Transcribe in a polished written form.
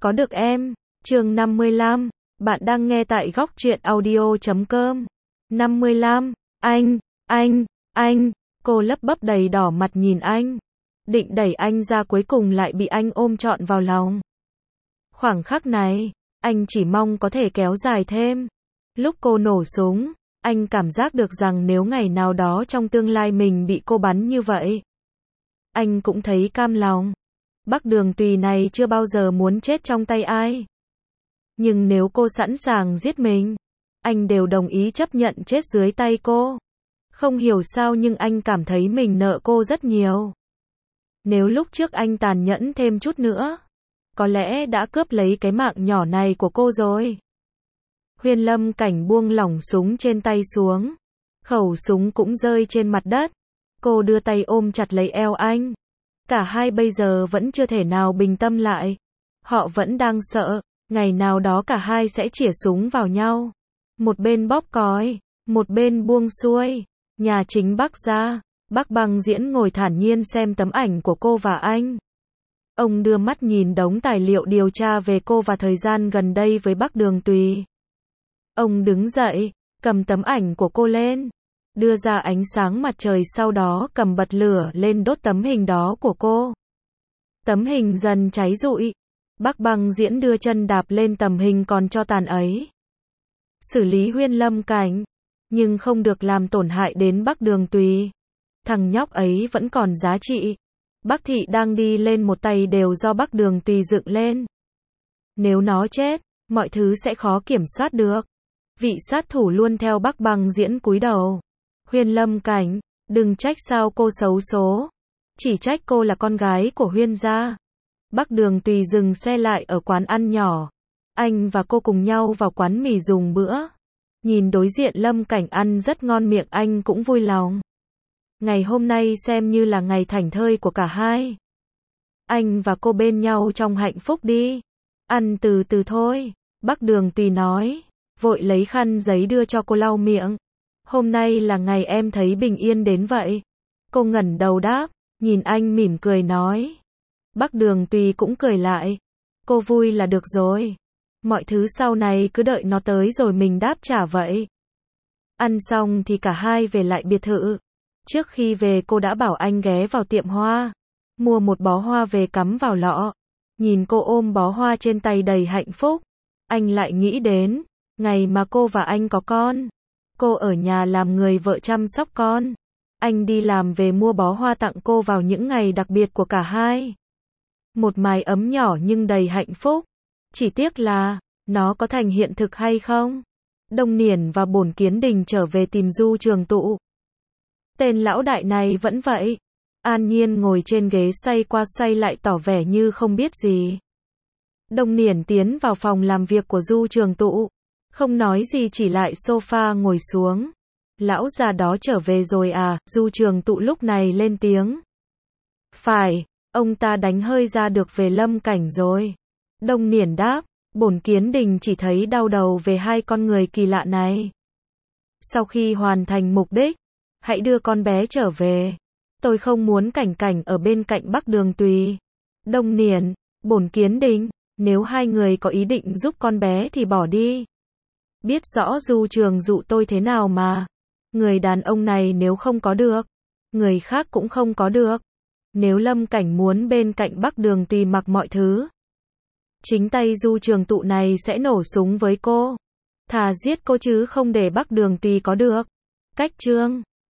có được em. Chương 55, bạn đang nghe tại góc truyện audio.com. 55, anh, cô lấp bấp đầy đỏ mặt nhìn anh. Định đẩy anh ra cuối cùng lại bị anh ôm trọn vào lòng. Khoảng khắc này, anh chỉ mong có thể kéo dài thêm. Lúc cô nổ súng, anh cảm giác được rằng nếu ngày nào đó trong tương lai mình bị cô bắn như vậy, anh cũng thấy cam lòng. Bắc Đường Tùy này chưa bao giờ muốn chết trong tay ai. Nhưng nếu cô sẵn sàng giết mình, anh đều đồng ý chấp nhận chết dưới tay cô. Không hiểu sao nhưng anh cảm thấy mình nợ cô rất nhiều. Nếu lúc trước anh tàn nhẫn thêm chút nữa, có lẽ đã cướp lấy cái mạng nhỏ này của cô rồi. Huyên Lâm Cảnh buông lỏng súng trên tay xuống. Khẩu súng cũng rơi trên mặt đất. Cô đưa tay ôm chặt lấy eo anh. Cả hai bây giờ vẫn chưa thể nào bình tâm lại. Họ vẫn đang sợ, ngày nào đó cả hai sẽ chĩa súng vào nhau. Một bên bóp còi, một bên buông xuôi. Nhà chính Bắc gia, Bắc Băng Diễn ngồi thản nhiên xem tấm ảnh của cô và anh. Ông đưa mắt nhìn đống tài liệu điều tra về cô và thời gian gần đây với Bắc Đường Tùy. Ông đứng dậy, cầm tấm ảnh của cô lên, đưa ra ánh sáng mặt trời, sau đó cầm bật lửa lên đốt tấm hình đó của cô. Tấm hình dần cháy rụi. Bắc Băng Diễn đưa chân đạp lên tấm hình còn cho tàn ấy. Xử lý Huyên Lâm Cảnh, nhưng không được làm tổn hại đến Bắc Đường Tùy. Thằng nhóc ấy vẫn còn giá trị. Bắc Thị đang đi lên một tay đều do Bắc Đường Tùy dựng lên. Nếu nó chết, mọi thứ sẽ khó kiểm soát được. Vị sát thủ luôn theo Bắc Băng Diễn cúi đầu. Huyên Lâm Cảnh, đừng trách sao cô xấu số. Chỉ trách cô là con gái của Huyên gia. Bắc Đường Tùy dừng xe lại ở quán ăn nhỏ. Anh và cô cùng nhau vào quán mì dùng bữa. Nhìn đối diện Lâm Cảnh ăn rất ngon miệng, anh cũng vui lòng. Ngày hôm nay xem như là ngày thảnh thơi của cả hai. Anh và cô bên nhau trong hạnh phúc đi. Ăn từ từ thôi, Bắc Đường Tùy nói, vội lấy khăn giấy đưa cho cô lau miệng. Hôm nay là ngày em thấy bình yên đến vậy. Cô ngẩng đầu đáp, nhìn anh mỉm cười nói. Bắc Đường Tùy cũng cười lại. Cô vui là được rồi. Mọi thứ sau này cứ đợi nó tới rồi mình đáp trả vậy. Ăn xong thì cả hai về lại biệt thự. Trước khi về cô đã bảo anh ghé vào tiệm hoa, mua một bó hoa về cắm vào lọ. Nhìn cô ôm bó hoa trên tay đầy hạnh phúc, anh lại nghĩ đến ngày mà cô và anh có con. Cô ở nhà làm người vợ chăm sóc con. Anh đi làm về mua bó hoa tặng cô vào những ngày đặc biệt của cả hai. Một mái ấm nhỏ nhưng đầy hạnh phúc. Chỉ tiếc là, nó có thành hiện thực hay không? Đông Niển và Bổn Kiến Đình trở về tìm Du Trường Tụ. Tên lão đại này vẫn vậy. An nhiên ngồi trên ghế xoay qua xoay lại tỏ vẻ như không biết gì. Đông Niển tiến vào phòng làm việc của Du Trường Tụ. Không nói gì, chỉ lại sofa ngồi xuống. Lão già đó trở về rồi à? Du Trường Tụ lúc này lên tiếng. Phải, ông ta đánh hơi ra được về Lâm Cảnh rồi. Đông Niển đáp. Bổn Kiến Đình chỉ thấy đau đầu về hai con người kỳ lạ này. Sau khi hoàn thành mục đích, hãy đưa con bé trở về. Tôi không muốn Cảnh Cảnh ở bên cạnh Bắc Đường Tùy. Đông Niển, Bổn Kiến Đình, nếu hai người có ý định giúp con bé thì bỏ đi. Biết rõ Du Trường Dụ tôi thế nào mà. Người đàn ông này nếu không có được, người khác cũng không có được. Nếu Lâm Cảnh muốn bên cạnh Bắc Đường Tùy mặc mọi thứ, chính tay Du Trường Tụ này sẽ nổ súng với cô. Thà giết cô chứ không để Bắc Đường Tùy có được. Cách chương